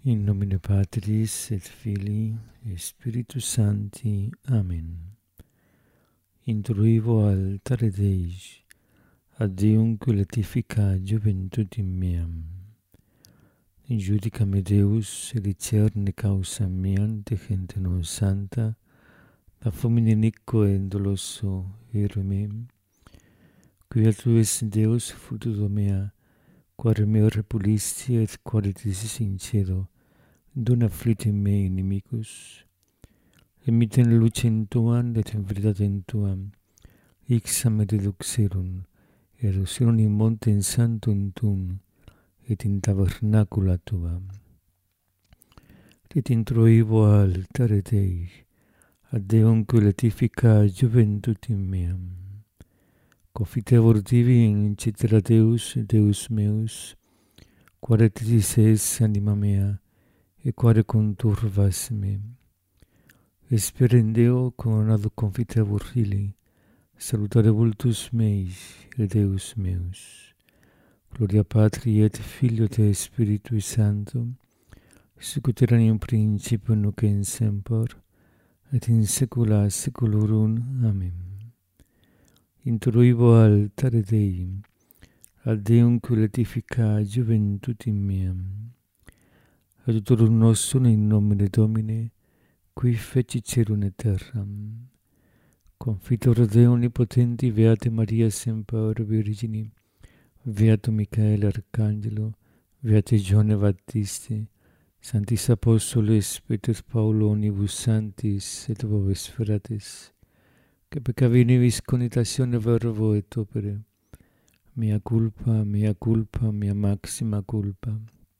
In nomine Patris et Filii et Spiritus Sancti. Amen. Intruivo altare Dei, ad Deum qui latifica juventutem meam. Judica me Deus, et discerne causa meam de gente non santa, da fomine iniquo et doloso ire meum, quia tu es Deus fructus mea, quare meo repulisti et quare disi sincero, dona afflitem mei inimicus, emiten lucem tuam et in veritatem tuam, ixam et deduxerum, eruserum in montem sanctum tuum, et in tabernacula tuam. Et introivo altare Dei, ad Deum qui latifica juventutem meam. Confitevor divi in cetera Deus, Deus meus, quare tisis es anima mea, e quare conturvas me. Esperen Deo coronado confitevor fili, salutare vultus meis, et Deus meus. Gloria Patri et Filio et Spiritui Sancto, sic ut erat in principio nunc et in semper, et in saecula saeculorum. Amen. Introivo altare Dei, ad Deum qui latifica juventutem meam. Adiutorum nostrum in nomine Domini, qui feci celum et terram. Confitor Deo omnipotenti, Beate Maria semper Virgini, Beatum Michael Arcangelo, Beate Johanne Baptiste, Sanctis Apostoles, Petrus Paulo, omnibus sanctis, et vobis fratres, que peccavinibus conitatione verbo et opere, mea culpa, mea maxima culpa.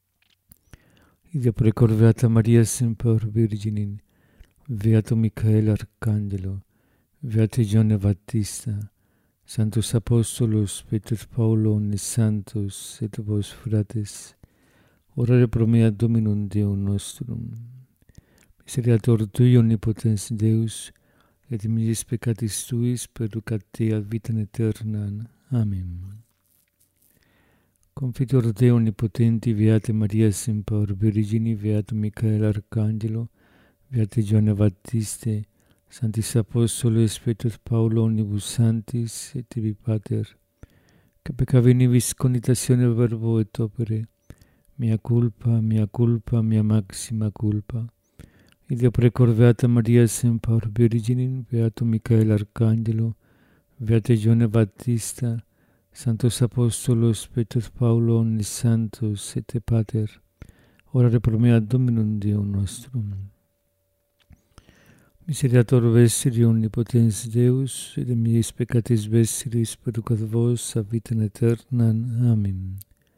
Idem precor Beata Maria semper Virgini, Beatum Michael Arcangelo, Beate Johanne Baptista, Sanctus Apostolos, Petrus Paulo, omnes santos, et vos fratres, orare pro mea Dominum Deum nostrum. Misericordiator Tui, omnipotens Deus, et misis peccatis Tuis, perducat te ad vitam aeternam. Amen. Confitor Deo omnipotenti, Beate Maria semper Virgini, Beatum Michael Arcangelo, Beate Johanne Baptiste, Sanctis Apostoles, Petrus Paulo, omnibus sanctis, et tibi Pater, que peccavinibus conitatione verbo et opere, mea culpa, mea maxima culpa. Idem precor Beata Maria semper Virgini, Beatum Michael Arcangelo, Beate Johanne Baptista, Sanctos Apostolos, Petrus Paulo, omnes santos, et Pater, orare pro mea Dominum Deum nostrum. Misericordiator vestri omnipotens Deus, et miis peccatis vestris perducat vos ad vitam aeternam. Amen.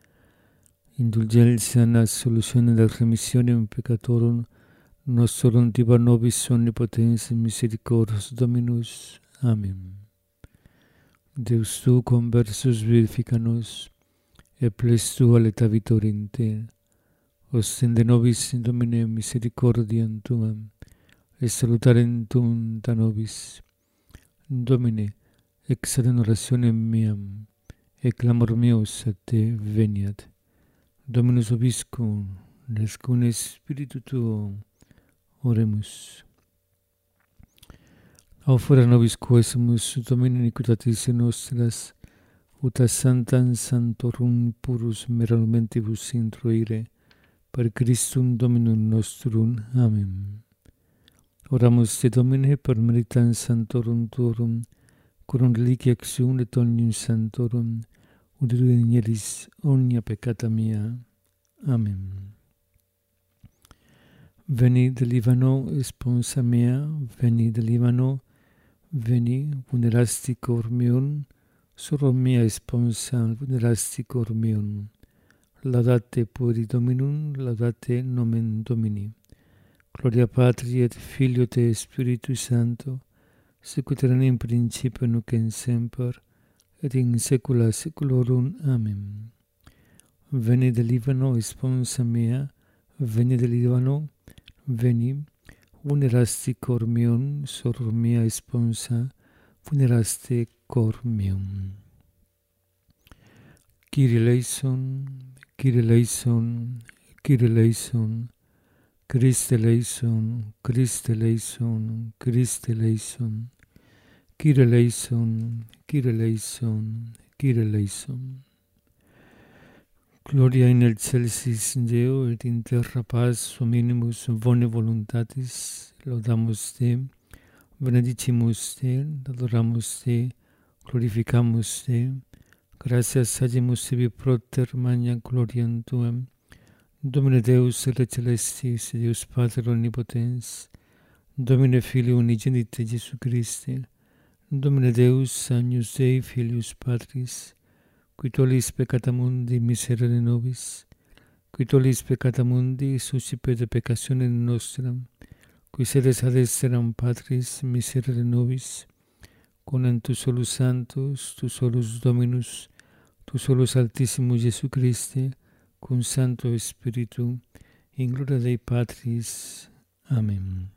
Indulgentia et solutione et remissionem peccatorum nostrum tiba nobis omnipotens misericordias Dominus. Amen. Deus tu conversus vivifica nos, et ples tua leta vitor in te. Ostende nobis in Domine misericordiam tuam, et salutarem tuum da nobis. Domine, exaudem orationem meam, et clamor meus a te veniat. Dominus vobiscum, et cum Spiritu tuo, oremus. Aufora nobis quesumus, Domine, iniquitatis nostras, ut a sanctam sanctorum purus meramentibus introire, per Christum Dominum nostrum. Amen. Oramus te Domine per meritam sanctorum tuorum, coram reliquia exum et omnium sanctorum, ut renieris omnia peccata mea. Amen. Veni de Libano, esponsa mea, veni de Libano, veni, venerasti cor meum, soror mea esponsa, venerasti cor meum. Laudate pueri Dominum, laudate nomen Domini. Gloria Patri et Filio et Spiritui Sancto, sic ut erat in principio nunc et in semper, et in saecula saeculorum. Amen. Veni de Libano, esponsa mea, veni de Libano, veni, venerasti cor meum, soror mea esponsa, veneraste cor meum. Kyrie eleison, Kyrie eleison, Kyrie eleison, Christe eleison, Christe eleison, Christe eleison. Kyrie eleison, Kyrie eleison, Kyrie eleison. Gloria in excelsis Deo et in terra paz hominibus bone voluntatis. Laudamus Te, benedicimus Te, adoramus Te, glorificamus Te. Gratias agimus Tibi proter magna gloriam Tuam. Domine Deus et celestis, Deus Pater omnipotens, Domine Filii unigenite Jesu Christe, Domine Deus, agnus Dei, Filius Patris, qui tollis peccata mundi miserere nobis, qui tollis peccata mundi suscipe de peccatione nostra, qui sedes ad esteram Patris miserere nobis, conant tu solus Sanctus, tu solus Dominus, tu solus Altissimus Jesu Christe, cum Sancto Spiritu, in gloria Dei Patris. Amen.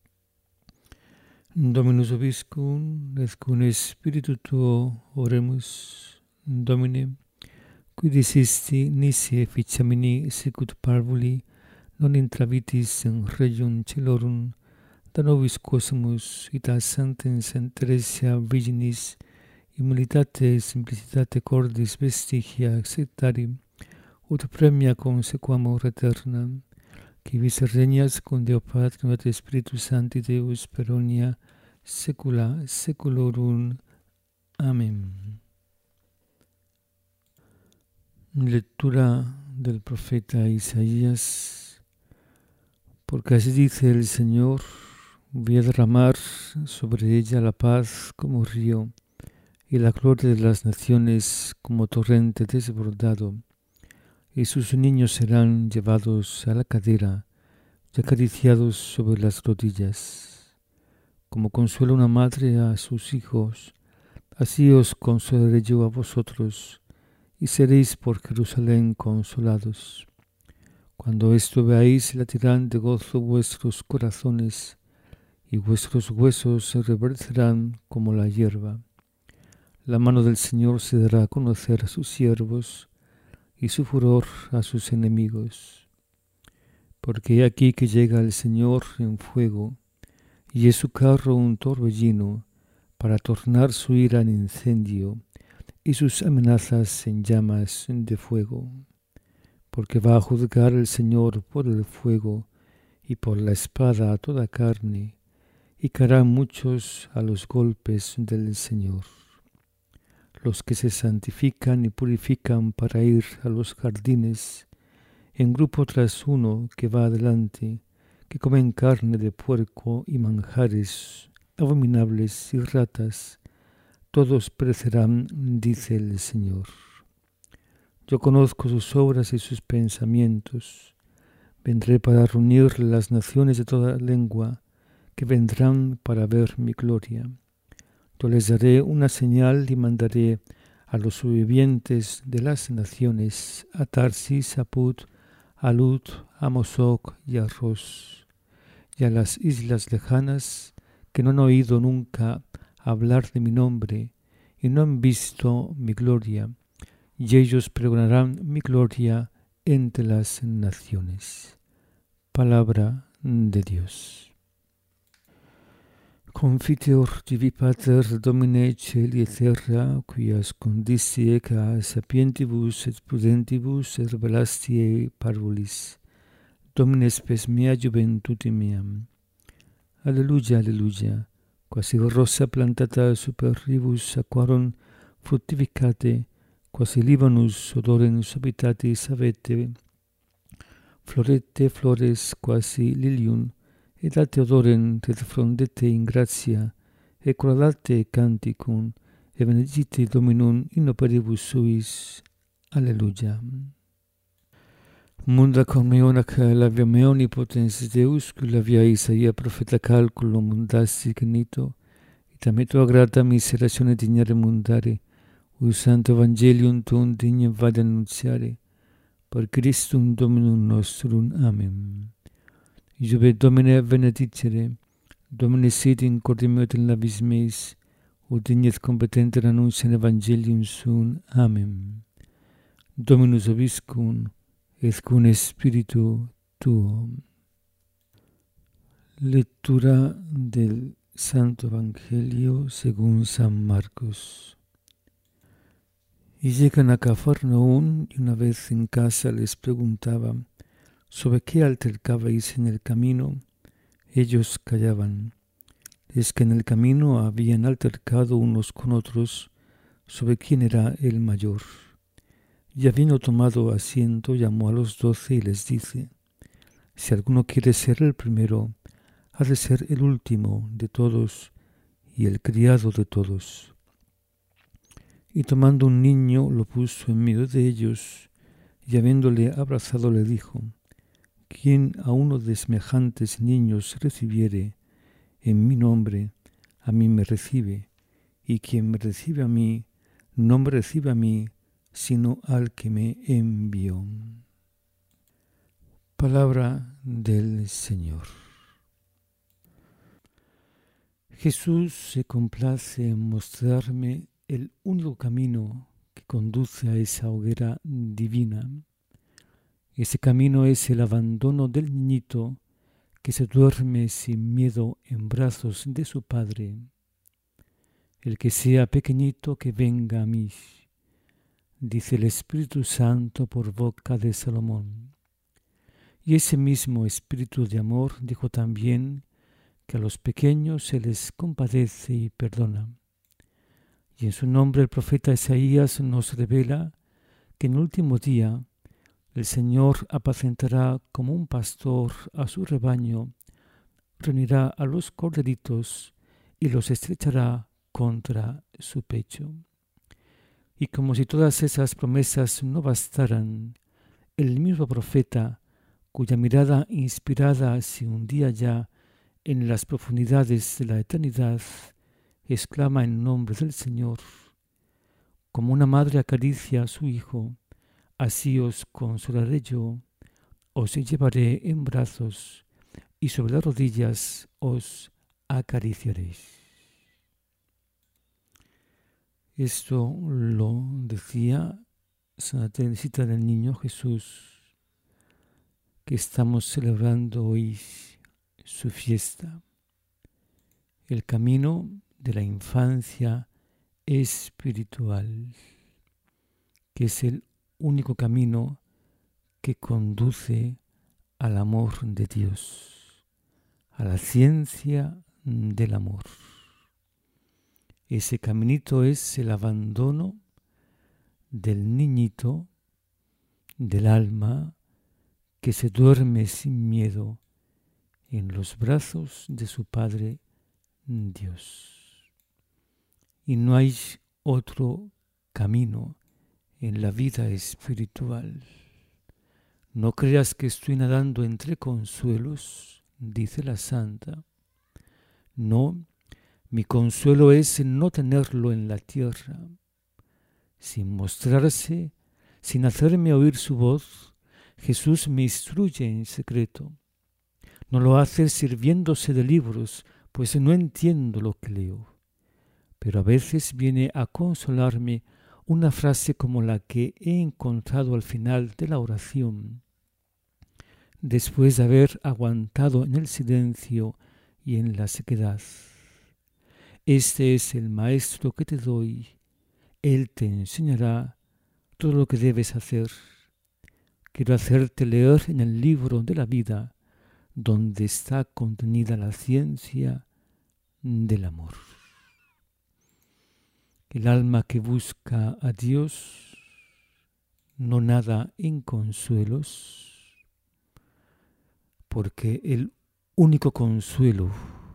Dominus vobiscum, et cum Spiritu tuo oremus. Domine, qui disisti nisi efficiamini sicut parvuli, non intravitis in regium celorum, da nobis quosimus, ita sentens et Teresia Virginis, humilitate simplicitate cordis vestigia acceptari, ut premia consequamur aeterna, qui vis regnas cum Deo Patrum et Spiritus Sancti Deus per omnia saecula saeculorum. Amén. Lectura del profeta Isaías. Porque así dice el Señor: voy a derramar sobre ella la paz como río, y la gloria de las naciones como torrente desbordado. Y sus niños serán llevados a la cadera y acariciados sobre las rodillas. Como consuela una madre a sus hijos, así os consolaré yo a vosotros, y seréis por Jerusalén consolados. Cuando esto veáis, latirán de gozo vuestros corazones, y vuestros huesos se reverdecerán como la hierba. La mano del Señor se dará a conocer a sus siervos, y su furor a sus enemigos. Porque he aquí que llega el Señor en fuego, y es su carro un torbellino, para tornar su ira en incendio, y sus amenazas en llamas de fuego. Porque va a juzgar el Señor por el fuego, y por la espada a toda carne, y caerán muchos a los golpes del Señor. Los que se santifican y purifican para ir a los jardines, en grupo tras uno que va adelante, que comen carne de puerco y manjares abominables y ratas, todos perecerán, dice el Señor. Yo conozco sus obras y sus pensamientos. Vendré para reunir las naciones de toda lengua, que vendrán para ver mi gloria. Yo les daré una señal y mandaré a los sobrevivientes de las naciones, a Tarsis, a Put, a Lud, a Mosoc y a Ros, y a las islas lejanas que no han oído nunca hablar de mi nombre y no han visto mi gloria, y ellos pregonarán mi gloria entre las naciones. Palabra de Dios. Confiteor Divi Pater Domine Celi et terra, quias condicie ca sapientibus et prudentibus et revelastie parvulis, Domine spes mea juventuti meam. Alleluia, alleluia, quasi rosa plantata super ribus aquarum fructificate, quasi Libanus odorens habitatis avete, florete flores quasi lilium, et ate odorem refrondete in gratia, et coradate canticum, et benedicite Dominum in operibus suis. Alleluia. Munda conmeonac labia meoni potens Deus, qui labia Isaia profeta calculo mundassi genito, et ameto agrata miseratione dignare mundare, ut santo evangelium tuum digne vade annunziare, per Christum Dominum nostrum. Amen. Iube Domine benedicere, Domine sit in corde meo et in labis meis, ut dignes competenter annunciam evangelium suum. Amen. Dominus vobiscum, et cum Spiritu tuo. Lectura del Santo Evangelio según San Marcos. Y llegan a Cafarnaún, y una vez en casa les preguntaba: ¿sobre qué altercabais en el camino? Ellos callaban. Es que en el camino habían altercado unos con otros sobre quién era el mayor. Y habiendo tomado asiento, llamó a los 12 y les dice: si alguno quiere ser el primero, ha de ser el último de todos y el criado de todos. Y tomando un niño, lo puso en medio de ellos, y habiéndole abrazado le dijo: quien a uno de semejantes niños recibiere en mi nombre, a mí me recibe, y quien me recibe a mí, no me recibe a mí, sino al que me envió. Palabra del Señor. Jesús se complace en mostrarme el único camino que conduce a esa hoguera divina. Ese camino es el abandono del niñito que se duerme sin miedo en brazos de su Padre. El que sea pequeñito, que venga a mí, dice el Espíritu Santo por boca de Salomón. Y ese mismo Espíritu de amor dijo también que a los pequeños se les compadece y perdona. Y en su nombre el profeta Isaías nos revela que en el último día el Señor apacentará como un pastor a su rebaño, reunirá a los corderitos y los estrechará contra su pecho. Y como si todas esas promesas no bastaran, el mismo profeta, cuya mirada inspirada se hundía ya en las profundidades de la eternidad, exclama en nombre del Señor: como una madre acaricia a su hijo, así os consolaré yo, os llevaré en brazos y sobre las rodillas os acariciaréis. Esto lo decía Santa Teresita del Niño Jesús, que estamos celebrando hoy su fiesta. El camino de la infancia espiritual, que es el único camino que conduce al amor de Dios, a la ciencia del amor. Ese caminito es el abandono del niñito, del alma, que se duerme sin miedo en los brazos de su Padre Dios. Y no hay otro camino en la vida espiritual. No creas que estoy nadando entre consuelos, dice la santa. No, mi consuelo es no tenerlo en la tierra. Sin mostrarse, sin hacerme oír su voz, Jesús me instruye en secreto. No lo hace sirviéndose de libros, pues no entiendo lo que leo. Pero a veces viene a consolarme una frase como la que he encontrado al final de la oración, después de haber aguantado en el silencio y en la sequedad. Este es el Maestro que te doy. Él te enseñará todo lo que debes hacer. Quiero hacerte leer en el libro de la vida, donde está contenida la ciencia del amor. El alma que busca a Dios no nada en consuelos, porque el único consuelo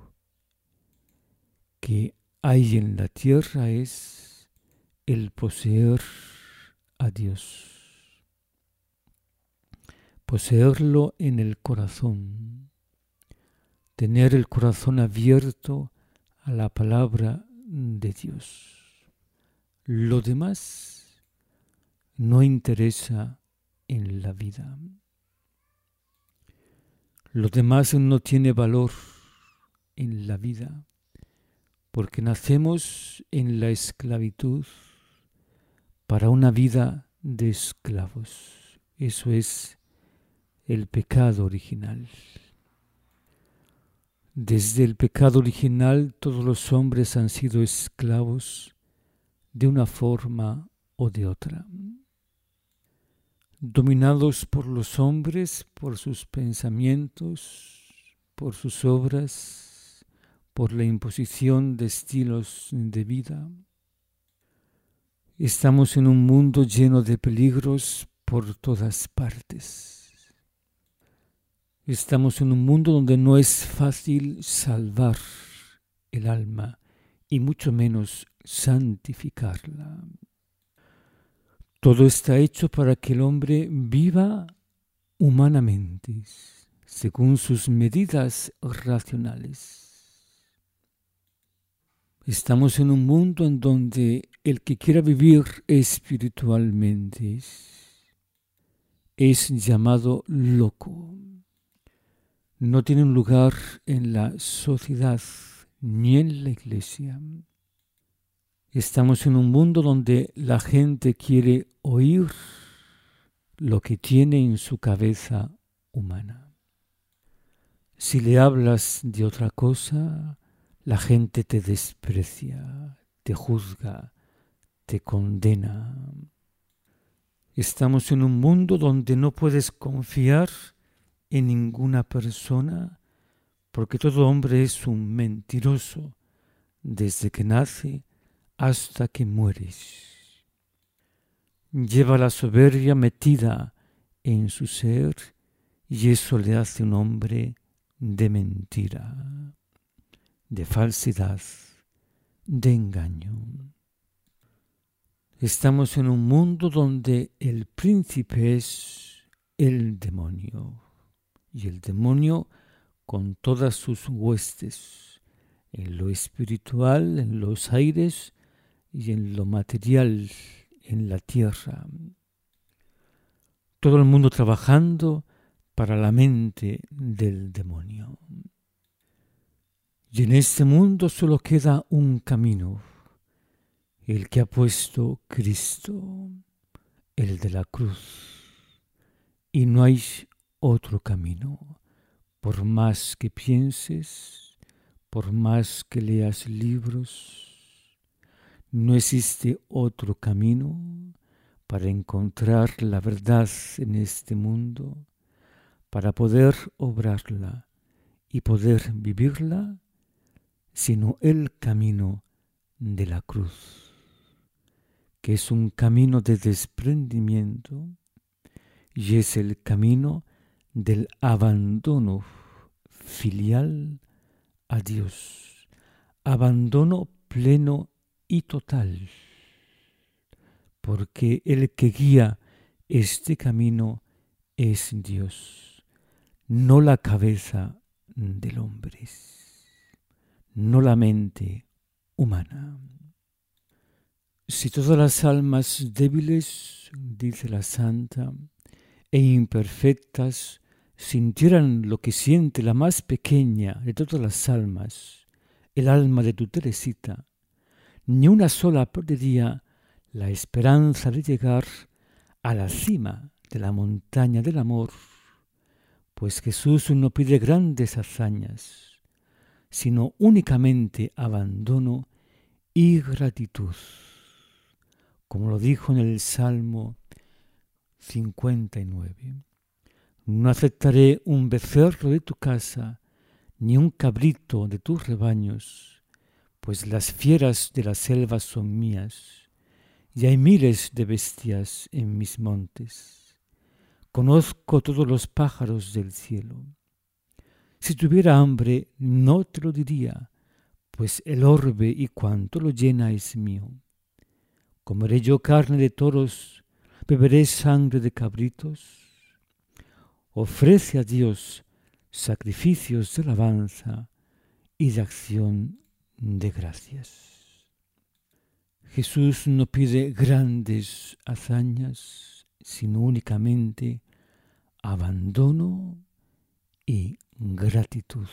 que hay en la tierra es el poseer a Dios. Poseerlo en el corazón, tener el corazón abierto a la palabra de Dios. Lo demás no interesa en la vida. Lo demás no tiene valor en la vida, porque nacemos en la esclavitud para una vida de esclavos. Eso es el pecado original. Desde el pecado original todos los hombres han sido esclavos de una forma o de otra, dominados por los hombres, por sus pensamientos, por sus obras, por la imposición de estilos de vida. Estamos en un mundo lleno de peligros por todas partes. Estamos en un mundo donde no es fácil salvar el alma y mucho menos santificarla. Todo está hecho para que el hombre viva humanamente, según sus medidas racionales. Estamos en un mundo en donde el que quiera vivir espiritualmente es llamado loco. No tiene un lugar en la sociedad ni en la iglesia. Estamos en un mundo donde la gente quiere oír lo que tiene en su cabeza humana. Si le hablas de otra cosa, la gente te desprecia, te juzga, te condena. Estamos en un mundo donde no puedes confiar en ninguna persona, porque todo hombre es un mentiroso desde que nace hasta que mueres. Lleva la soberbia metida en su ser y eso le hace un hombre de mentira, de falsedad, de engaño. Estamos en un mundo donde el príncipe es el demonio. Y el demonio con todas sus huestes, en lo espiritual, en los aires y en lo material, en la tierra. Todo el mundo trabajando para la mente del demonio. Y en este mundo solo queda un camino, el que ha puesto Cristo, el de la cruz. Y no hay otro camino. Por más que pienses, por más que leas libros, no existe otro camino para encontrar la verdad en este mundo, para poder obrarla y poder vivirla, sino el camino de la cruz, que es un camino de desprendimiento y es el camino del abandono filial a Dios, abandono pleno y total, porque el que guía este camino es Dios, no la cabeza del hombre, no la mente humana. Si todas las almas débiles, dice la santa, e imperfectas sintieran lo que siente la más pequeña de todas las almas, el alma de tu Teresita, ni una sola perdería la esperanza de llegar a la cima de la montaña del amor, pues Jesús no pide grandes hazañas, sino únicamente abandono y gratitud, como lo dijo en el Salmo 59. No aceptaré un becerro de tu casa, ni un cabrito de tus rebaños, pues las fieras de la selva son mías, y hay miles de bestias en mis montes. Conozco todos los pájaros del cielo. Si tuviera hambre, no te lo diría, pues el orbe y cuanto lo llena es mío. Comeré yo carne de toros, beberé sangre de cabritos. Ofrece a Dios sacrificios de alabanza y de acción de gracias. Jesús no pide grandes hazañas, sino únicamente abandono y gratitud.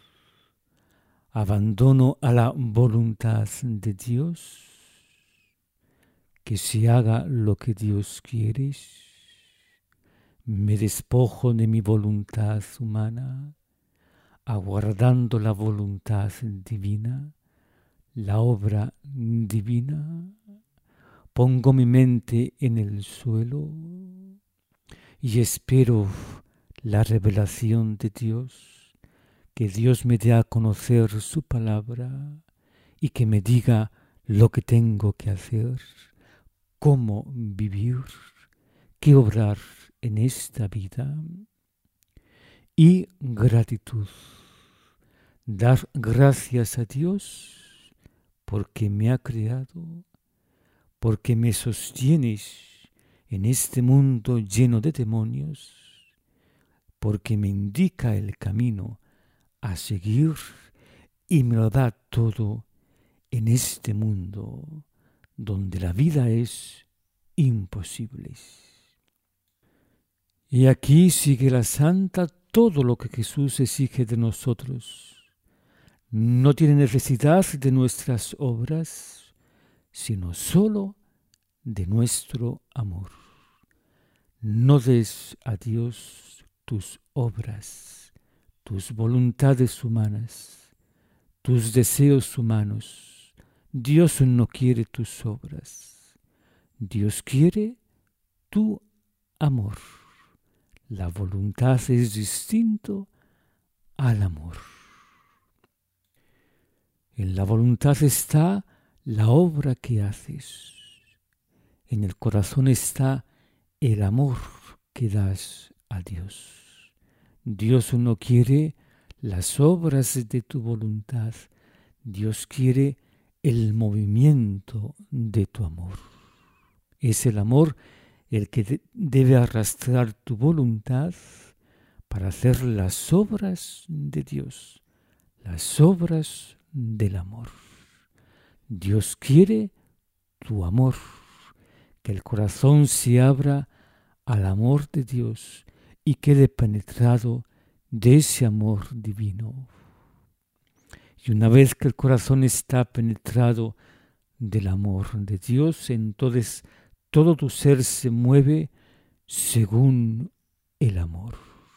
Abandono a la voluntad de Dios, que se haga lo que Dios quiere. Me despojo de mi voluntad humana, aguardando la voluntad divina, la obra divina. Pongo mi mente en el suelo y espero la revelación de Dios, que Dios me dé a conocer su palabra y que me diga lo que tengo que hacer, cómo vivir, qué obrar en esta vida. Y gratitud, dar gracias a Dios porque me ha creado, porque me sostienes en este mundo lleno de demonios, porque me indica el camino a seguir y me lo da todo en este mundo donde la vida es imposible. Y aquí sigue la santa todo lo que Jesús exige de nosotros. No tiene necesidad de nuestras obras, sino solo de nuestro amor. No des a Dios tus obras, tus voluntades humanas, tus deseos humanos. Dios no quiere tus obras. Dios quiere tu amor. La voluntad es distinto al amor. En la voluntad está la obra que haces. En el corazón está el amor que das a Dios. Dios no quiere las obras de tu voluntad. Dios quiere el movimiento de tu amor. Es el amor el que debe arrastrar tu voluntad para hacer las obras de Dios, las obras del amor. Dios quiere tu amor, que el corazón se abra al amor de Dios y quede penetrado de ese amor divino. Y una vez que el corazón está penetrado del amor de Dios, entonces todo tu ser se mueve según el amor.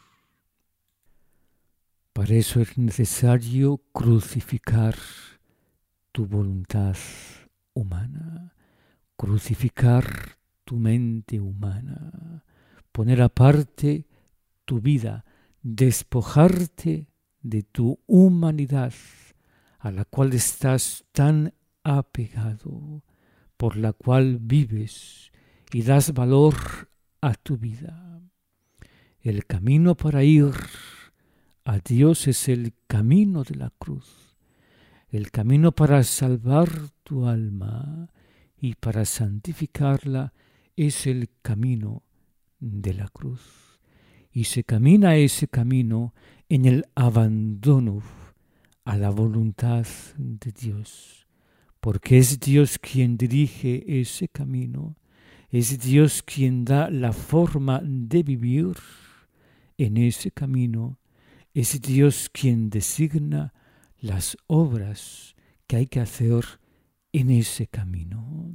Para eso es necesario crucificar tu voluntad humana, crucificar tu mente humana, poner aparte tu vida, despojarte de tu humanidad a la cual estás tan apegado, por la cual vives y das valor a tu vida. El camino para ir a Dios es el camino de la cruz. El camino para salvar tu alma y para santificarla es el camino de la cruz. Y se camina ese camino en el abandono a la voluntad de Dios, porque es Dios quien dirige ese camino, es Dios quien da la forma de vivir en ese camino, es Dios quien designa las obras que hay que hacer en ese camino.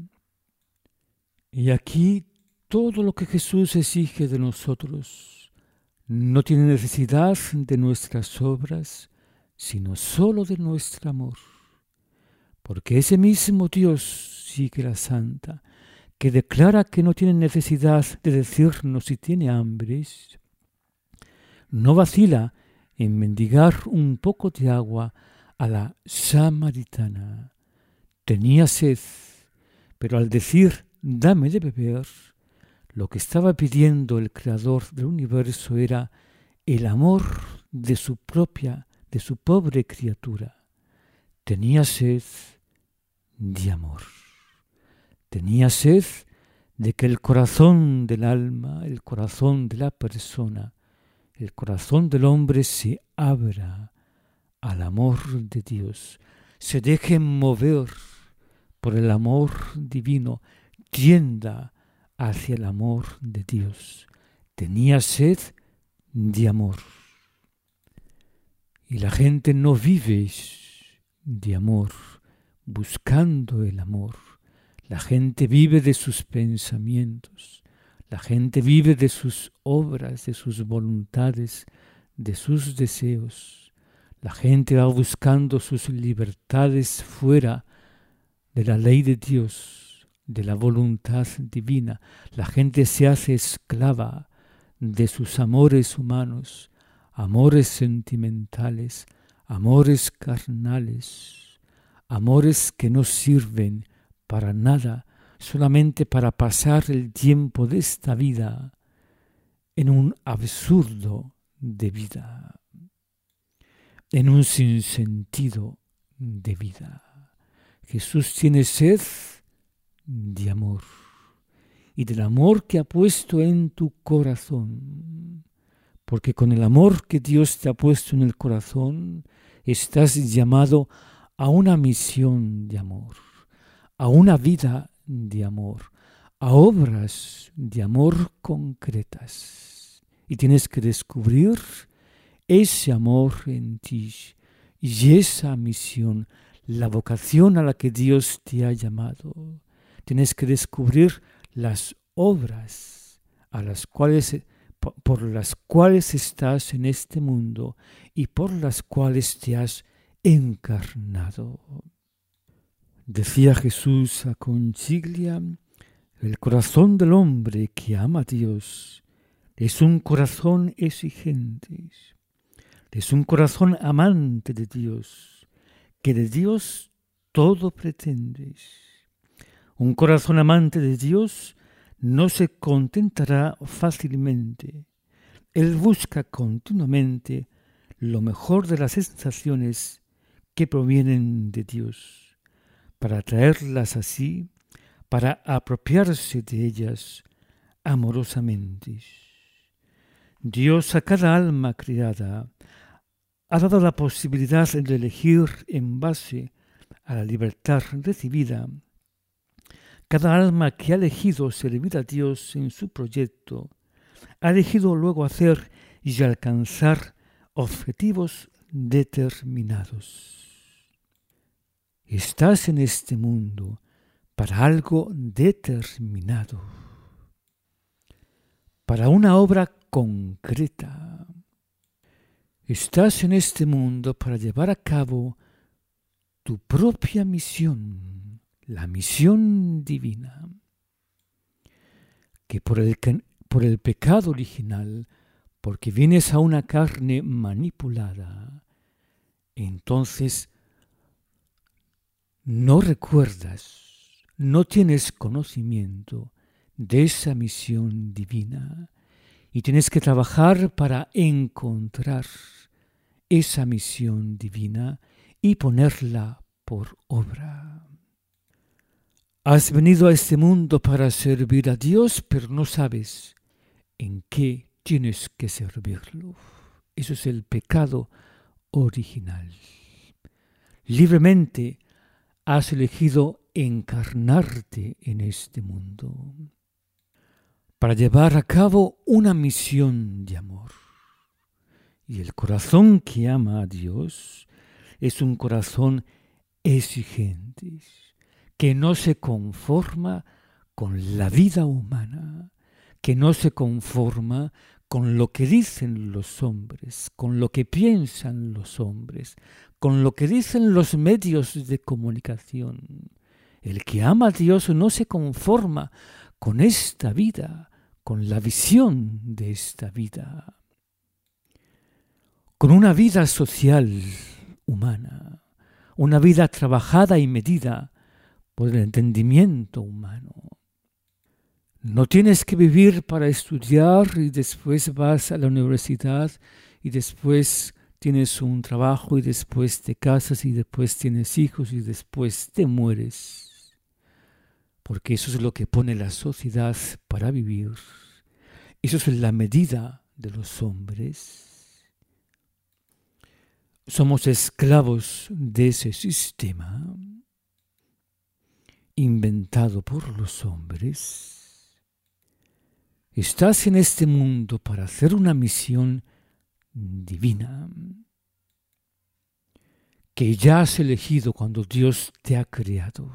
Y aquí todo lo que Jesús exige de nosotros no tiene necesidad de nuestras obras, sino solo de nuestro amor. Porque ese mismo Dios, sigue la santa, que declara que no tiene necesidad de decirnos si tiene hambre, no vacila en mendigar un poco de agua a la samaritana. Tenía sed, pero al decir dame de beber, lo que estaba pidiendo el Creador del universo era el amor de su pobre criatura. Tenía sed de amor. Tenía sed de que el corazón del alma, el corazón de la persona, el corazón del hombre se abra al amor de Dios, se deje mover por el amor divino, tienda hacia el amor de Dios. Tenía sed de amor. Y la gente no vive de amor, buscando el amor. La gente vive de sus pensamientos. La gente vive de sus obras, de sus voluntades, de sus deseos. La gente va buscando sus libertades fuera de la ley de Dios, de la voluntad divina. La gente se hace esclava de sus amores humanos, amores sentimentales, amores carnales, amores que no sirven para nada, solamente para pasar el tiempo de esta vida en un absurdo de vida, en un sinsentido de vida. Jesús tiene sed de amor y del amor que ha puesto en tu corazón, porque con el amor que Dios te ha puesto en el corazón estás llamado a una misión de amor, a una vida de amor, a obras de amor concretas. Y tienes que descubrir ese amor en ti y esa misión, la vocación a la que Dios te ha llamado. Tienes que descubrir las obras a las cuales, por las cuales estás en este mundo y por las cuales te has encarnado. Decía Jesús a Conchiglia: el corazón del hombre que ama a Dios es un corazón exigente, es un corazón amante de Dios, que de Dios todo pretende. Un corazón amante de Dios no se contentará fácilmente. Él busca continuamente lo mejor de las sensaciones que provienen de Dios, para traerlas así, para apropiarse de ellas amorosamente. Dios a cada alma creada ha dado la posibilidad de elegir en base a la libertad recibida. Cada alma que ha elegido servir a Dios en su proyecto ha elegido luego hacer y alcanzar objetivos determinados. Estás en este mundo para algo determinado, para una obra concreta. Estás en este mundo para llevar a cabo tu propia misión, la misión divina, que por el pecado original, porque vienes a una carne manipulada, entonces no recuerdas, no tienes conocimiento de esa misión divina y tienes que trabajar para encontrar esa misión divina y ponerla por obra. Has venido a este mundo para servir a Dios, pero no sabes en qué tienes que servirlo. Eso es el pecado original. Libremente has elegido encarnarte en este mundo para llevar a cabo una misión de amor. Y el corazón que ama a Dios es un corazón exigente, que no se conforma con la vida humana, que no se conforma con lo que dicen los hombres, con lo que piensan los hombres, con lo que dicen los medios de comunicación. El que ama a Dios no se conforma con esta vida, con la visión de esta vida, con una vida social humana, una vida trabajada y medida por el entendimiento humano. No tienes que vivir para estudiar y después vas a la universidad y después tienes un trabajo y después te casas y después tienes hijos y después te mueres. Porque eso es lo que pone la sociedad para vivir. Eso es la medida de los hombres. Somos esclavos de ese sistema inventado por los hombres. Estás en este mundo para hacer una misión divina que ya has elegido cuando Dios te ha creado.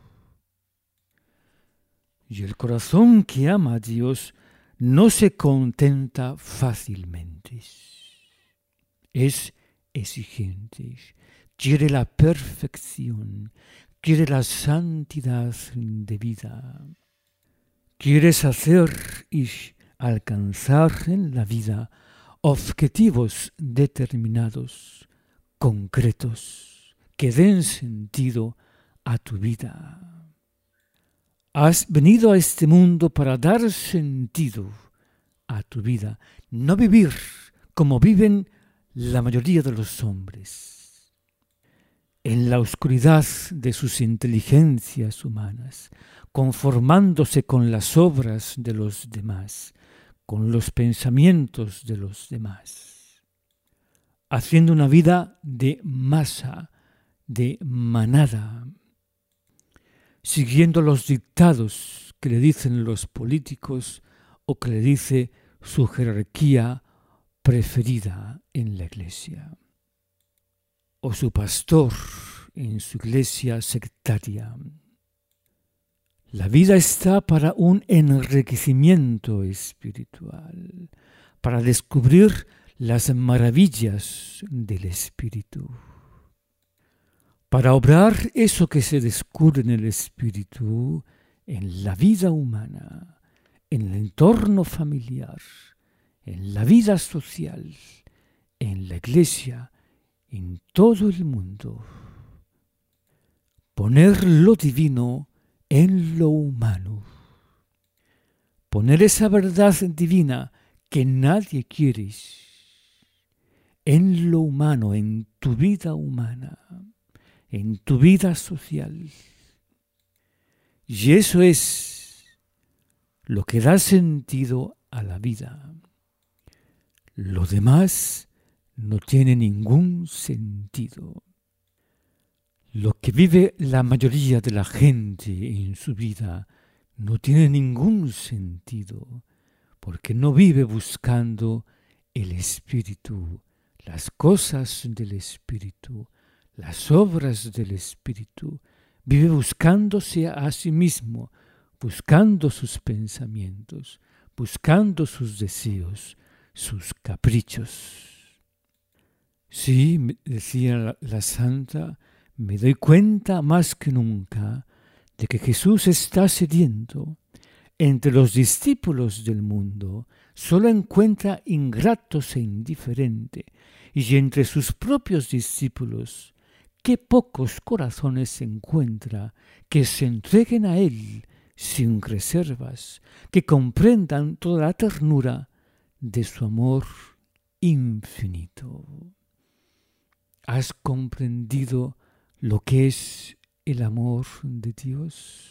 Y el corazón que ama a Dios no se contenta fácilmente. Es exigente, quiere la perfección, quiere la santidad de vida. Quieres hacer y alcanzar en la vida objetivos determinados, concretos, que den sentido a tu vida. Has venido a este mundo para dar sentido a tu vida, no vivir como viven la mayoría de los hombres, en la oscuridad de sus inteligencias humanas, conformándose con las obras de los demás, con los pensamientos de los demás, haciendo una vida de masa, de manada, siguiendo los dictados que le dicen los políticos o que le dice su jerarquía preferida en la iglesia, o su pastor en su iglesia sectaria. La vida está para un enriquecimiento espiritual, para descubrir las maravillas del espíritu, para obrar eso que se descubre en el espíritu, en la vida humana, en el entorno familiar, en la vida social, en la iglesia, en todo el mundo. Poner lo divino en lo humano. Poner esa verdad divina que nadie quiere en lo humano, en tu vida humana, en tu vida social. Y eso es lo que da sentido a la vida. Lo demás no tiene ningún sentido. Lo que vive la mayoría de la gente en su vida no tiene ningún sentido, porque no vive buscando el espíritu, las cosas del espíritu, las obras del espíritu. Vive buscándose a sí mismo, buscando sus pensamientos, buscando sus deseos, sus caprichos. Sí, decía la santa, me doy cuenta más que nunca de que Jesús está sediento. Entre los discípulos del mundo solo encuentra ingratos e indiferentes, y entre sus propios discípulos, qué pocos corazones se encuentra que se entreguen a Él sin reservas, que comprendan toda la ternura de su amor infinito. ¿Has comprendido lo que es el amor de Dios?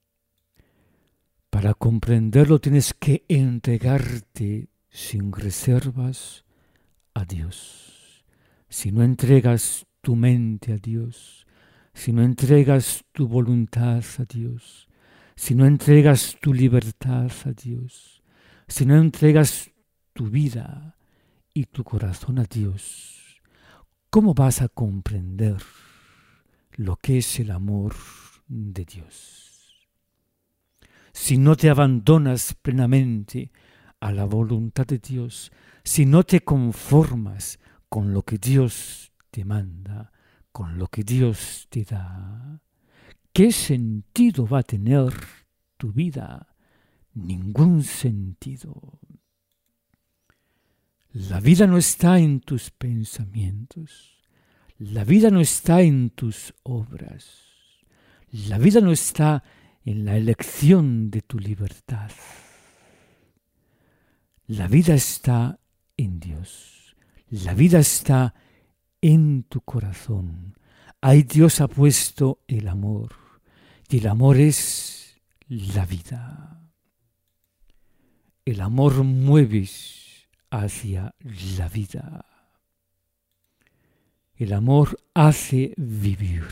Para comprenderlo tienes que entregarte sin reservas a Dios. Si no entregas tu mente a Dios, si no entregas tu voluntad a Dios, si no entregas tu libertad a Dios, si no entregas tu vida y tu corazón a Dios, ¿cómo vas a comprender lo que es el amor de Dios? Si no te abandonas plenamente a la voluntad de Dios, si no te conformas con lo que Dios te manda, con lo que Dios te da, ¿qué sentido va a tener tu vida? Ningún sentido. La vida no está en tus pensamientos, la vida no está en tus obras, la vida no está en la elección de tu libertad. La vida está en Dios, la vida está en tu corazón. Ahí Dios ha puesto el amor, y el amor es la vida. El amor mueve hacia la vida. El amor hace vivir.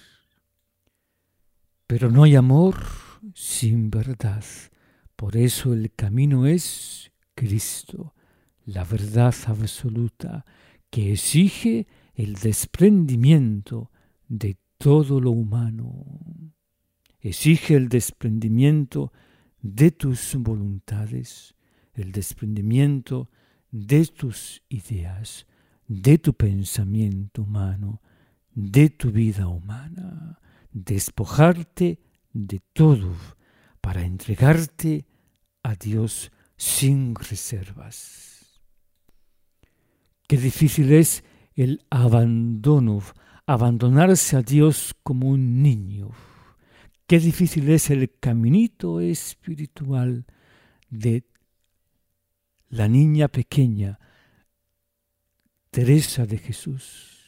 Pero no hay amor sin verdad. Por eso el camino es Cristo, la verdad absoluta, que exige el desprendimiento de todo lo humano. Exige el desprendimiento de tus voluntades, el desprendimiento de tus ideas, de tu pensamiento humano, de tu vida humana, despojarte de todo para entregarte a Dios sin reservas. Qué difícil es el abandono, abandonarse a Dios como un niño. Qué difícil es el caminito espiritual de la niña pequeña, Teresa de Jesús,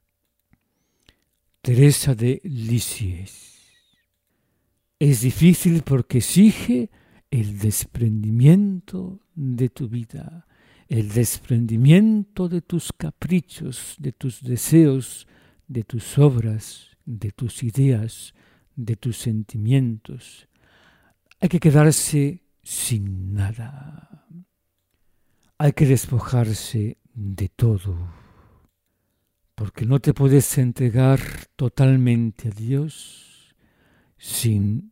Teresa de Lisieux. Es difícil porque exige el desprendimiento de tu vida, el desprendimiento de tus caprichos, de tus deseos, de tus obras, de tus ideas, de tus sentimientos. Hay que quedarse sin nada. Hay que despojarse de todo, porque no te puedes entregar totalmente a Dios sin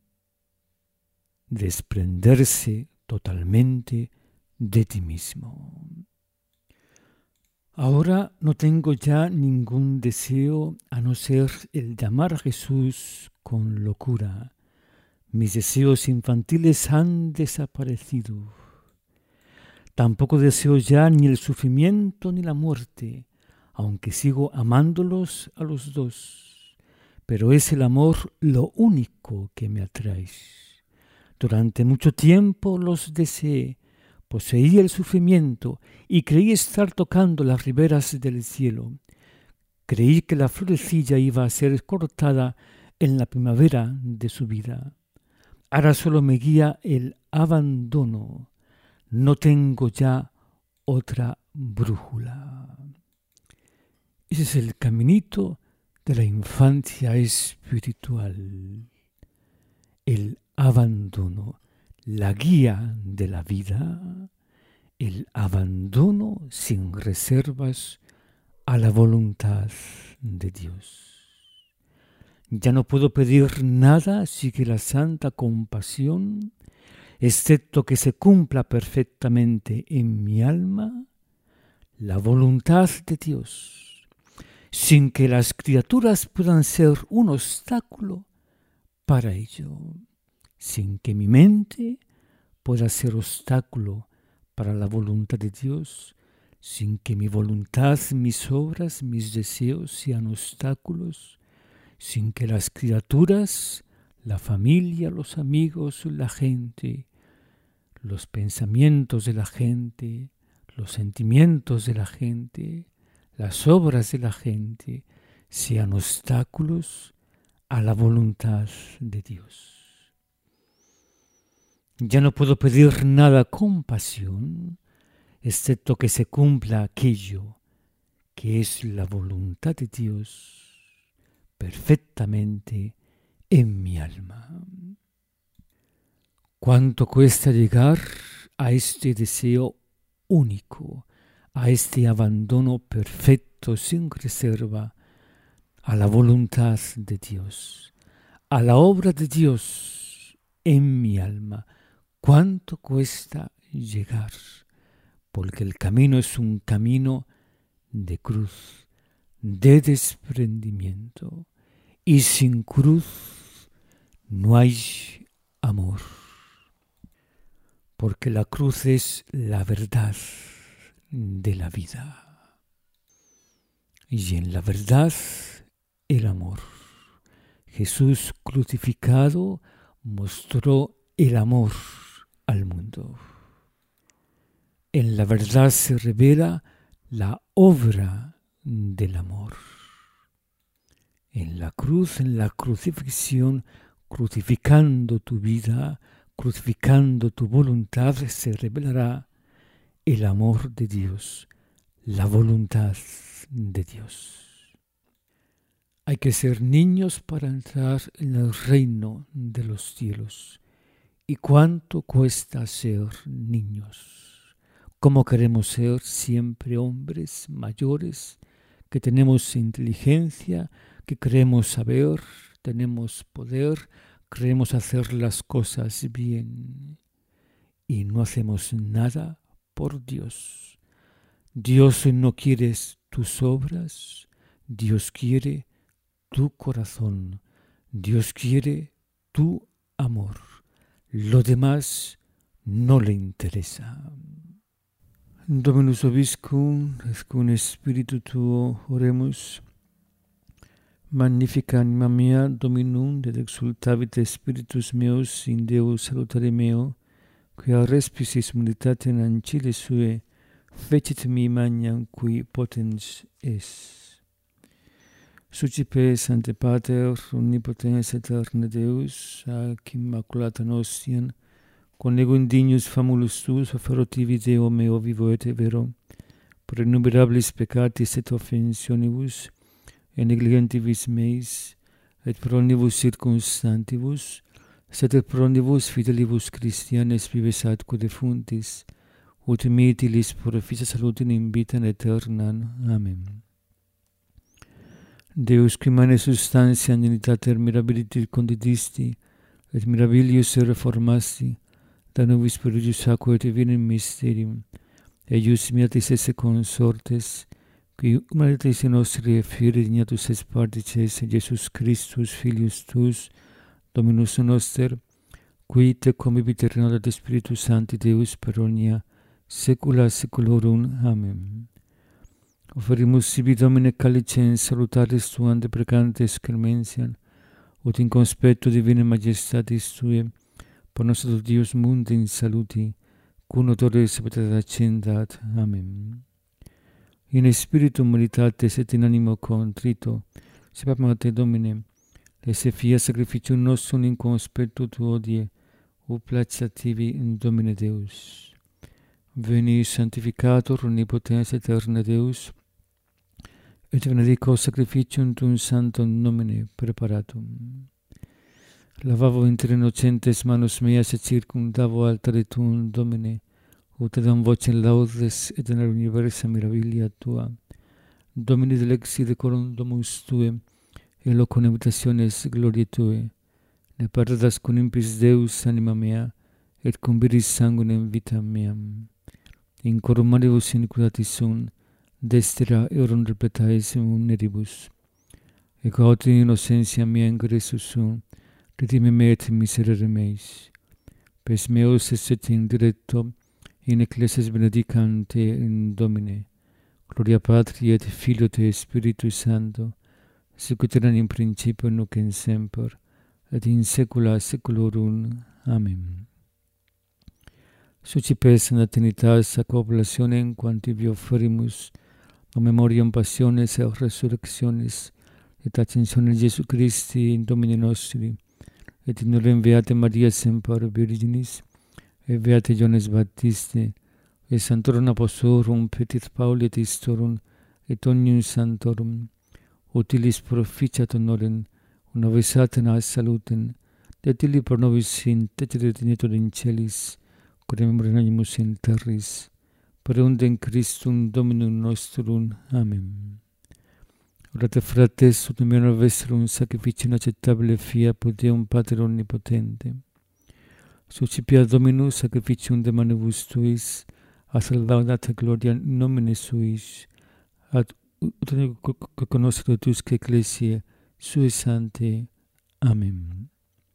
desprenderse totalmente de ti mismo. Ahora no tengo ya ningún deseo a no ser el de amar a Jesús con locura. Mis deseos infantiles han desaparecido. Tampoco deseo ya ni el sufrimiento ni la muerte, aunque sigo amándolos a los dos. Pero es el amor lo único que me atrae. Durante mucho tiempo los deseé, poseí el sufrimiento y creí estar tocando las riberas del cielo. Creí que la florecilla iba a ser cortada en la primavera de su vida. Ahora solo me guía el abandono. No tengo ya otra brújula. Ese es el caminito de la infancia espiritual. El abandono, la guía de la vida, el abandono sin reservas a la voluntad de Dios. Ya no puedo pedir nada, sigue la santa compasión, excepto que se cumpla perfectamente en mi alma la voluntad de Dios, sin que las criaturas puedan ser un obstáculo para ello, sin que mi mente pueda ser obstáculo para la voluntad de Dios, sin que mi voluntad, mis obras, mis deseos sean obstáculos, sin que las criaturas, la familia, los amigos, la gente, los pensamientos de la gente, los sentimientos de la gente, las obras de la gente, sean obstáculos a la voluntad de Dios. Ya no puedo pedir nada con pasión, excepto que se cumpla aquello que es la voluntad de Dios perfectamente en mi alma. ¿Cuánto cuesta llegar a este deseo único, a este abandono perfecto sin reserva a la voluntad de Dios, a la obra de Dios en mi alma? ¿Cuánto cuesta llegar? Porque el camino es un camino de cruz, de desprendimiento, y sin cruz no hay amor. Porque la cruz es la verdad de la vida. Y en la verdad, el amor. Jesús crucificado mostró el amor al mundo. En la verdad se revela la obra del amor. En la cruz, en la crucifixión, crucificando tu vida, crucificando tu voluntad, se revelará el amor de Dios, la voluntad de Dios. Hay que ser niños para entrar en el reino de los cielos. ¿Y cuánto cuesta ser niños? ¿Cómo queremos ser siempre hombres mayores, que tenemos inteligencia, que queremos saber, tenemos poder, queremos hacer las cosas bien y no hacemos nada por Dios? Dios no quiere tus obras, Dios quiere tu corazón, Dios quiere tu amor. Lo demás no le interesa. Dominus vobiscum, et cum spiritu tuo oremus. Magnifica anima mea Dominum, et exultavit spiritus meus in Deo salutare meo, quia respicis munitatem ancile sue, fecit mi magnam qui potens es. Sucipe, Sancte Pater, omnipotens aeterne Deus, ac immaculata nostiam, con ego indignus famulus tuus offerotivi Deo meo vivo et vero, per innumerabilis peccatis et offensionibus, et negligentibus meis, et pro omnibus circumstantibus, sed et pro omnibus fidelibus Christianes vives atque defuntis, ut mitilis proficia salutem in vitam aeternam. Amen. Deus, qui mane substantia in unitatem mirabilis condidisti, et mirabilius reformasti, da nobis prodigius aquae et divinem mysterium, eius miatis esse consortes, qui humanitas nostri effire dignatus es partices Iesus Christus, Filius tuus, Dominus noster, qui te convivit et Spiritus Sancti Deus per omnia saecula saeculorum. Amen. Offerimus sibi Domine calicem salutaris tuam deprecantes crementiam, ut in conspectu divinae majestatis Tuae, por nostro Deus mundi in saluti, cum odores acendat. Amen. In spiritu humilitatis et in animo contrito, sepamus te Domine, esse fia sacrificium nostrum in conspectu Tuo die, ut placeat tibi in Domine Deus. Veni sanctificator omnipotens aeterne Deus, et benedico sacrificium tuum sanctum nomine preparatum. Lavavo inter innocentes manus meas et circumdavo altare tuum, Domine, ut edam vocem laudes et in universa mirabilia Tua. Domine delexi decorum domus Tuae, et locum habitationes gloriae Tuae. Ne perdas cum impis Deus anima mea, et cum viris sanguinem vitam meam. In corumaribus iniquitatis sum, destera eorum repletais muneribus. Et quod in innocentia mea ingressus sum, redime me et miserere meis. Pes meus esset in dilecto, in ecclesias benedicam te in Domine. Gloria Patri et Filio et Spiritus Sancto, sicut erat in principio nunc in semper, et in saecula saeculorum. Amen. Sucipes in Trinitas ac oblationem quantivi offerimus, a memoriam passiones et resurrectionis, et ascensionem Iesu Christi in Domine nostri, et in orem Beate Maria semper Virginis, et Beate Ioannes Baptiste, et Sanctorum Apostolorum Petit Pauli et Istorum, et omnium Sanctorum, utilis proficiat honorem, una visatem ad salutem, et illi pro nobis sint et retenitur in celis, quod memoriamus in terris, per undem Christum Dominum nostrum. Amen. Orate frates, ut numero vestrum sacrificium acceptabile fiat Deum Pater omnipotente. Suscipia Dominus sacrificium de manibus tuis, a salvatat gloria in nomine suis, ad ut conoscere tusque ecclesiae sue sanctae. Amen.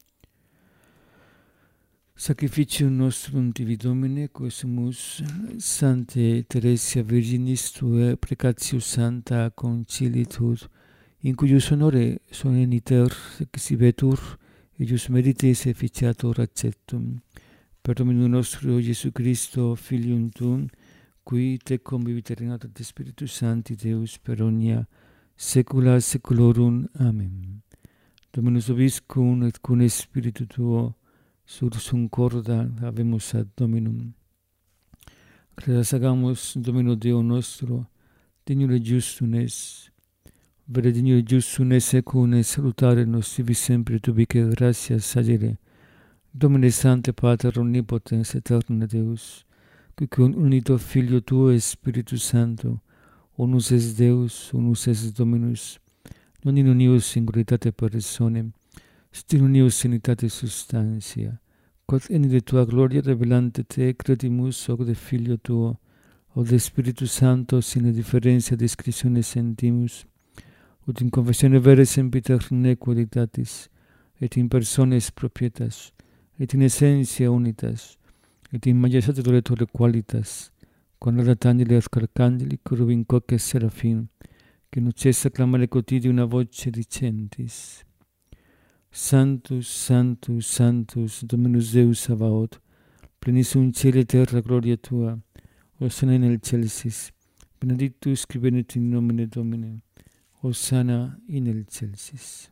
Sacrificium nostrum tibi Domine, quesumus Sanctae Theresia Virginis Tuae precatius Sancta concilitur, in cuius honore soleniter exhibetur, eius merites efficiatur acceptum. Per Dominum nostro Iesu Christo, Filium Tuum, qui te convivit et regnat et Spiritus Sancti Deus per omnia saecula saeculorum. Amen. Dominus vobiscum et cum Spiritu Tuo, sursum corda habemus ad Dominum. Credas agamus Domino Deo nostro, dignum et justum es, vere dignum et justum es secum salutare nostri sempre tubique gratias sagere. Domine Sancte Pater omnipotens aeterne Deus, qui cum unito Filio Tuo et Spiritus Sancto, unus es Deus, unus es Dominus, non in unius singularitate personae, sed in unius unitate substantia, quod in de Tua gloria revelante te credimus hoc de Filio Tuo, o de Espíritu Santo, sin diferencia de descripciones sentimos, ut in confessione vere sempiter nequalitatis, et in persones propietas, et in essentia unitas, et in majestate doletore qualitas, con ad angeli et arcangeli, curubin coques serafim, che non cessa clamare quotidiano una voce dicentis. Sanctus, Sanctus, Sanctus, Dominus Deus Sabaoth, plenis in cieli et terra gloria tua, Hosanna in excelsis, benedictus qui venit in nomine Domini, Hosanna in excelsis.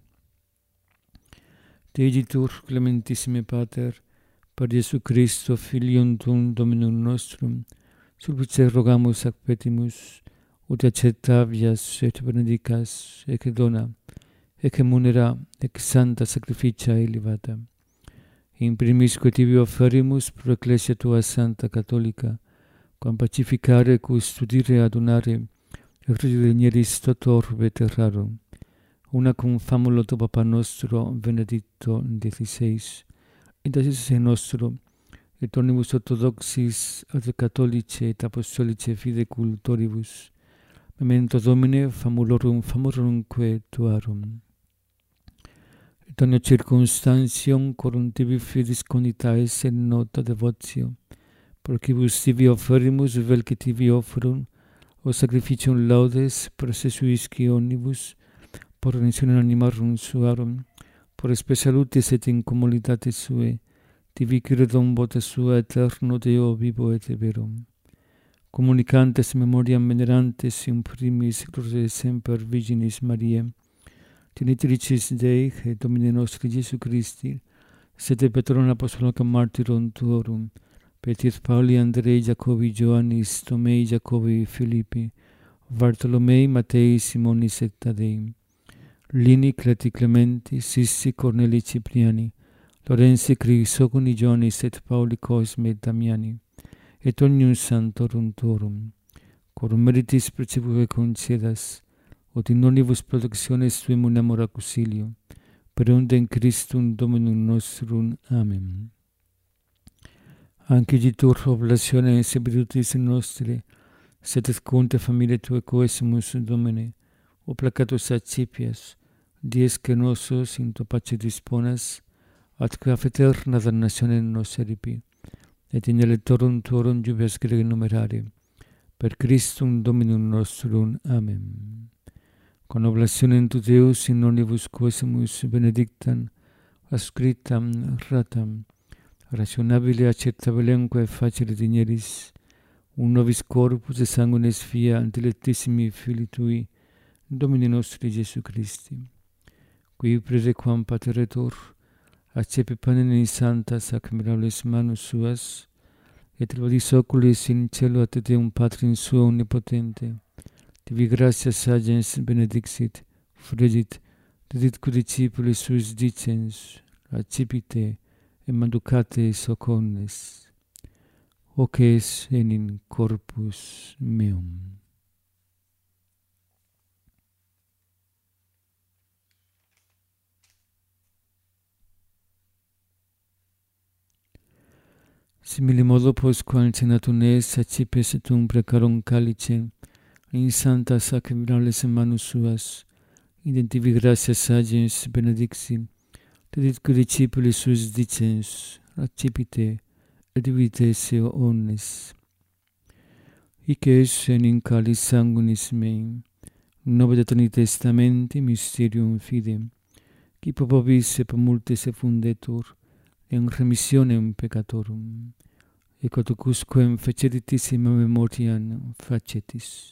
Deigitur clementissime Pater, per Iesu Christo, Filium tuum Dominum nostrum, supplice rogamus ac petimus, ut accettavias et benedicas, ec dona, ec munera, ec santa sacrificia elevata. In primis tibi offerimus pro Ecclesia tua Santa Catholica, quam pacificare, custodire, adunare, et regenieris toto orbe terrarum, una cum famulo tu Papa nostro, Benedicto XVI, intercessore nostro, et omnibus orthodoxis, et catholici, et apostolici fide cultoribus, memento Domine famulorumque tuarum. Et omnia circumstantium corum tibi fidis conitaes et nota devotio, procibus tibi offerimus, vel que tibi offerum, o sacrificium laudes, processuisci omnibus, por redentionem animarum suarum, por spes salutis et in comunitate sue, tibi credum vota sua eterno Deo vivo et verum. Communicantes memoriam venerantes in primis gloriae semper Virginis Mariae, Tenitricis Dei et Domini nostri Iesu Christi, sede Petrum apostolum martyrum tuorum, Petir Pauli, Andrei, Jacobi, Ioannis, Tomei, Jacobi, Filippi, Bartolomei, Matei, Simonis et Tadei, Lini, Creti, Clementi, Sissi, Corneli, Cipriani, Lorenzi, Crisoconi, Ioannis et Pauli, Cosme et Damiani, et omnium santorum tuorum, corum meritis precipuque concedas, ut in omnibus protectiones tuum unamur auxilio, per undem Christum Dominum nostrum. Amen. Anciditur oblationes et virtutis nostri, sed et conte familiae tuae coesimus Domine, o placatus accipias, dies que nosos in tua pace disponas, ad qua eterna damnationem nos eripi, et in electorum tuorum jubias grege numerare, per Christum Dominum nostrum. Amen. Con oblationem tu Deus in omnibus coesimus benedictam, ascriptam, ratam, rationabile acceptabilemque facere digneris, un nobis corpus et sanguinis fia dilectissimi Filii Tui, Domini nostri Iesu Christi, qui prerequam pateretur, accepi panem in santas ac mirabiles manus suas, et lodis oculis in cielo ad Deum Patrim suo omnipotente, tibi gratias agens benedixit, fregit, dedit discipulis suis dicens, accipite, et manducate socornes, hoc es in corpus meum. Simili modo postquam cenatum es accipes tum precarum calice, in santa sacramentales manus suas, indentivi gratias agens benedixi, dedit discipulis suis dicens, accipite, et vitae seo omnes. Hic es in calis sanguinis mei, nobis Antiqui Testamenti mysterium fide, qui pro vobis et pro multis effundetur, in remissionem peccatorum, et quodusquam feceritis in memoriam facetis.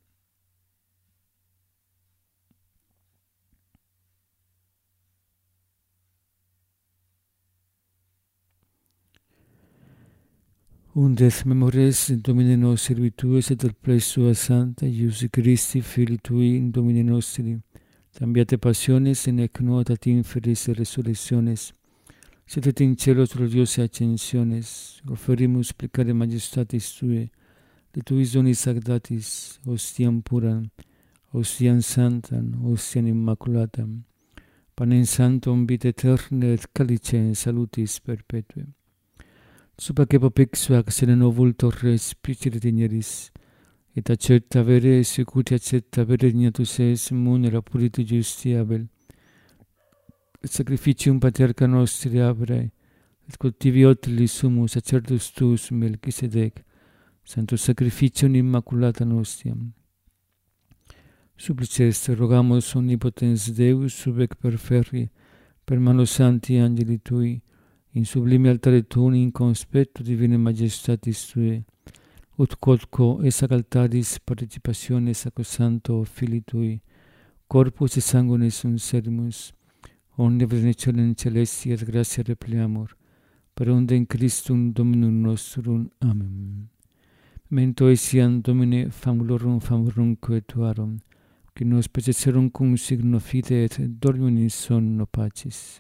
Undes memores Domine nos servitues et del plei sua Santa, Iesu Christi, Filii Tui, in Domine nostri, cambiate passiones in ec notat inferis resurrectiones, sed et in cielo gloriose ascensiones, offerimus plecare majestatis Tue, de Tuis donis sagdatis, ostiam puram, ostiam santam, ostiam immaculatam, panem sanctum vitae aeterne et calicem salutis perpetue. Supaque popexua ac sene novultor res spicere digneris, et accetta vere secuti accetta vere dignatus es munera puritu justi abel, et sacrificium paterca nostri abrei, et cultivi otili sumus sacerdus tuus Melchisedec, santo sacrificium immaculata nostiam. Supplices rogamus omnipotens Deus subec perferri, per mano santi angeli tui, in sublime altare tuum in conspectu divine majestatis tue, ut quodco essa altaris participatione sacrosanto Filii tui, corpus et sanguinis unserimus, omnia benedictionem celesti et gratia repleamur, per unde in Christum Dominum nostrum. Amen. Memento etiam Domine famulorum famurumque tuarum, qui nos pececerum cum signo fide et dormium in sonno pacis.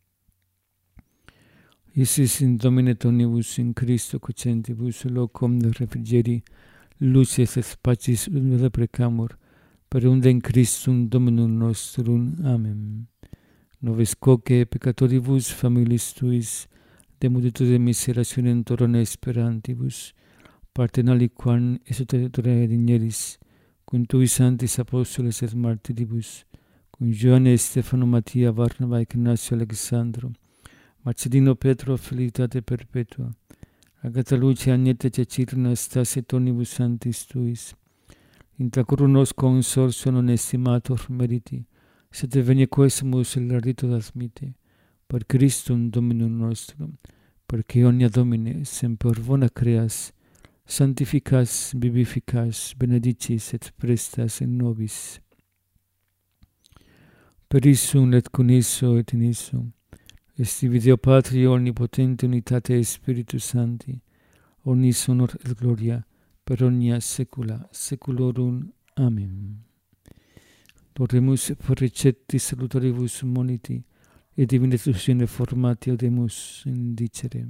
Isis in Domine tonibus in Christo cocentibus locum refrigeri, luces et pacis ut precamur, per unde in Christum Dominum nostrum. Amen. Noves quoque peccatoribus familis tuis, de multitude miserationem torone esperantibus, partem aliquam esoteriore digneris, cum tui santis apostoles et martiribus, cum Ioanne, Stefano, Mattia, Barnaba, Ignacio, Alexandro, Marcellino, Petro, felicitate perpetua, Agata, Lucia, Agneta, Cecirna, Stasia, tonibus santis tuis, intra curu nos consortio non estimator meriti, sed venie quesumus il rito admite, per Christum Dominum nostrum, perque omnia Domine semper bona creas, sanctificas, vivificas, benedicis et prestas in nobis. Per issum et con isso et in issum, esti Deo Patri omnipotente unitate Spiritus Sancti, omnis honor et gloria, per omnia saecula saeculorum. Amen. Doremus per recepti salutaribus moniti, et divinatus in formati audemus indicere.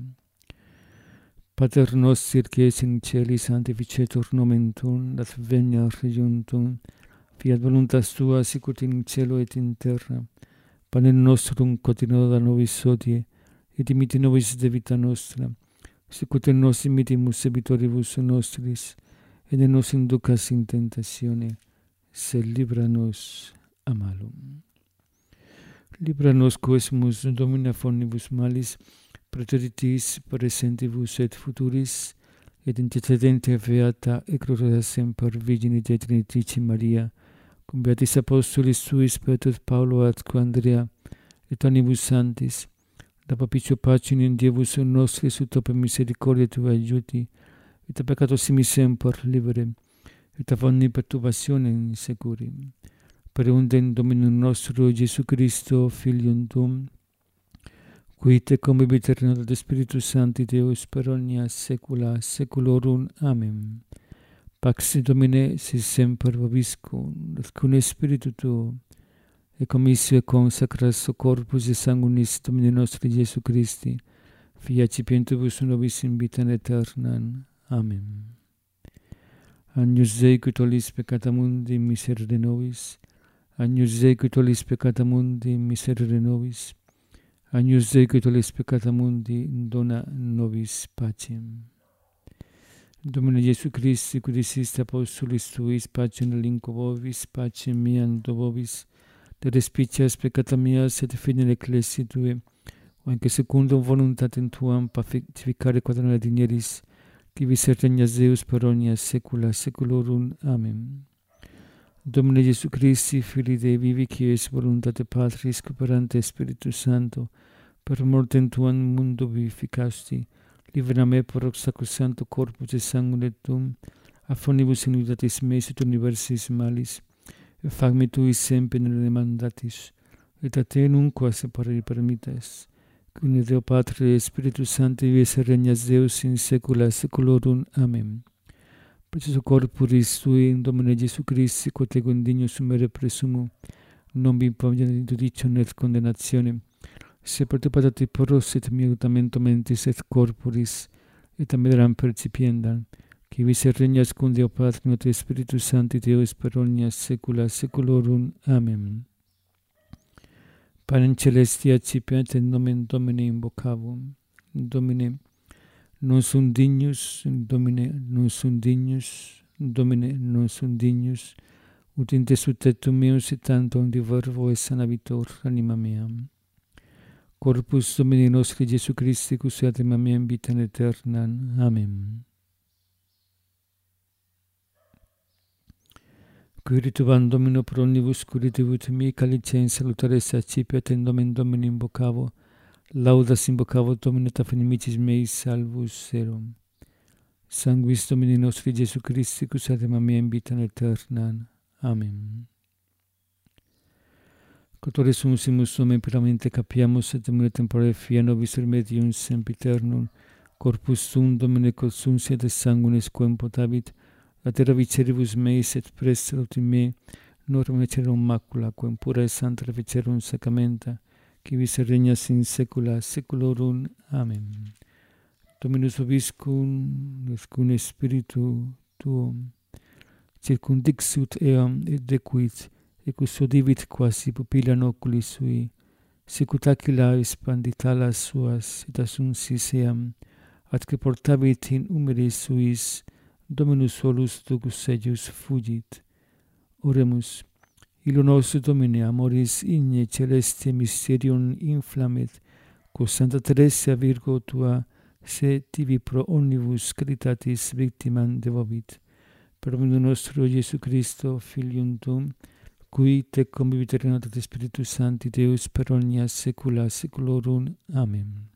Pater noster, qui es in celi, sanctificetur nomen tuum, dat venia regium tuum, fiat voluntas tua, sicut in cielo et in terra. Panem nostrum quotidianum da nobis hodie, et dimitte nobis debita nostra, sicut nos dimittimus debitoribus nostris, et ne nos inducas in tentatione, sed libera nos a malum. Libera nos quesumus, Domine, omnibus malis, praeteritis praesentibus et futuris, et intercedente beata et gloriosa semper Virgine Dei Trinitrice Maria, cum beatis apostolis suis Petrus, Paulo, atque Andrea, et omnibus sanctis, da propicio pacem in Dievus nostris ut per misericordia tua aiuti, et a peccato simi semper libere, et a ogni perturbationem securi. Per unde in Dominum nostro Gesù Christo, Filium tuum, qui te convivit eterno de Spiritus Sancti Deus per omnia saecula saeculorum. Amen. Pax Domine sit semper vobiscum, et cum Spiritu tuo, et commissio et consacras corpus et sanguinis Domini nostri Jesu Christi, fiat cipientibus nobis in vitam aeternam. Amen. Agnus Dei, qui tollis peccata mundi, miserere nobis. Agnus Dei, qui tollis peccata mundi, miserere nobis. Agnus Dei, qui tollis peccata mundi, dona nobis pacem. Domine Iesu Christi, qui diciste apostolis tuis, pacem relinquo vobis, pacem meam do vobis, de respicias peccata meas et fidei ecclesiae tue, anque secundum voluntatem tuam pacificare quadrona digneris, qui viser regnas Deus per omnia saecula saeculorum. Amen. Domine Iesu Christi, Filii Dei vivi, qui es voluntate Patris, cooperante Spiritus Sancto, per mortem tuam mundo vivificasti, libera me per sacrosancto corpus et sanguine tuum, a fonibus iniquitatis meis et universis malis, et facme tui semper nelle mandatis, et a te nunquam separare permittas, cum Deo Patre et Spiritus Sancti vies et regnas Deus in saecula saeculorum. Amen. Preciso corporis tui in Domine Iesu Christi, quod ego indigno sumere presumo, non vi impavia in judicium et condemnationem, se per te patati poros et miutamento mentis et corporis, et ameram percipiendam, qui vis et regnas cum Deo Patri et Spiritus Sancti Deus per omnia saecula saeculorum. Amen. Panem celesti accipiat in nomen Domini invocavum. Domine, non sum dignus, Domine, non sum dignus, Domine, non sunt dignus, ut in te subtectum meus et tantum de verbo et sanabitur anima mea. Corpus Domini nostri Jesu Christi, cusiat anima mea in vitam aeternam. Amen. Quiritum Domino pro omnibus curitibus mi, calicem salutare sacipiat in nomen Domini invocavo, laudas invocavo Domine ta inimicis meis salvus erum. Sanguis Domini nostri Jesu Christi, cusiat anima mea in vitam aeternam. Amen. Cotore sumus nomen puramente capiamus et Domine tempore fia nobis remedium sempiternum, corpus tuum Domine consumptiat et sanguinis quem potavit, latera viceribus meis et presterunt in me, norma vicerum macula, quem pura et santa vicerum sacramenta, qui vis regnas in saecula saeculorum. Amen. Dominus vobiscum, et cum spiritu tuum, circumdixit eam et decuit, et custodivit quasi pupilla oculi sui, sicut aquila expandit alas suas, et assunsis eam, atque portavit in humeris suis, Dominus solus ducus eius fugit. Oremus. Illo nostro Domine, amoris igne celeste mysterium inflamet, quo Santa Teresa Virgo tua, se tibi pro omnibus caritatis victimam devovit. Per Domino nostro Jesu Christo, Filium tuum, qui te convivit et Spiritus Sancti Deus per omnia saecula saeculorum. Amen.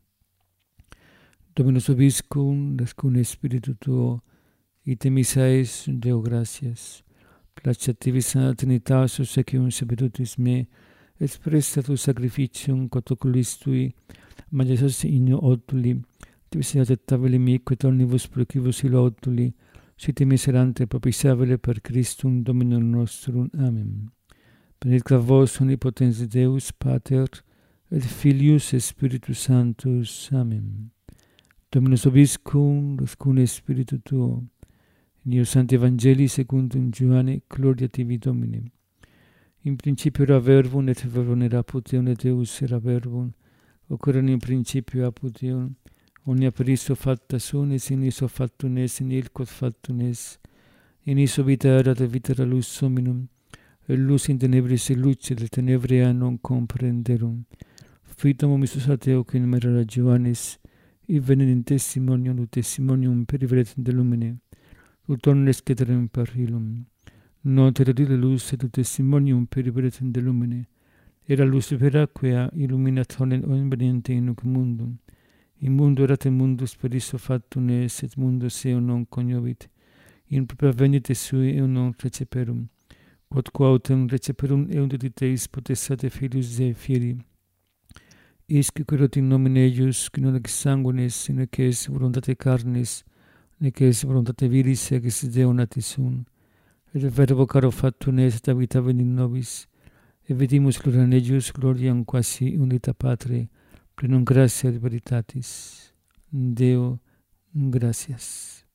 Dominus vobiscum, et cum spiritu tuo, ite missae Deo gratias. Placeat tibi Santa Trinitas, obsequium sapientis me, et prestatus sacrificium quod oculis tui, majestatis in otuli, tibi acceptabile mihi, et omnibus proquibus illo otuli, site miserante propitiabile per Christum Dominum nostrum. Amen. Benedicat vos omnipotens Deus, Pater, et Filius, et Spiritus Sanctus. Amen. Dominus vobiscum, et cum spiritu tuo, in eo Sancti Evangelii secundum Ioanne, gloria tibi Domine. In principio era verbum, et verbum era apud Deum, et Deus era verbum, hoc erat in principio apud Deum, omnia per iso facta sunt, et in iso factum est, in il quod factum est. In iso vita erat, et vita era lux hominum, et lux in tenebris, et luce de tenebrea non comprenderum. Fitum omissus ad Deo, qui in era Ioannis, et venit in testimonium, ut testimonium periveret de lumine, ut omnes ceterum per illum. Non terrorire lux, et ut testimonium periveret de lumine. Era lux vera, quia illuminat omnem veniente in nunc mundum. In mundo erat, et mundus per iso factum est, et mundus eo non cognovit. In propria venite sui eo non receperum. Quod quautem receperum eum dediteis potestate Filius Dei fieri. Isque querot in nomine eius, qui non ex sanguinis, nec ex voluntate carnis, nec ex voluntate viris, ex Deo natis sunt. Et verbo caro factum est, et habitavit in nobis, et vidimus gloriam eius, gloriam quasi unita Patre, plenum gratia et veritatis. Deo, gratias.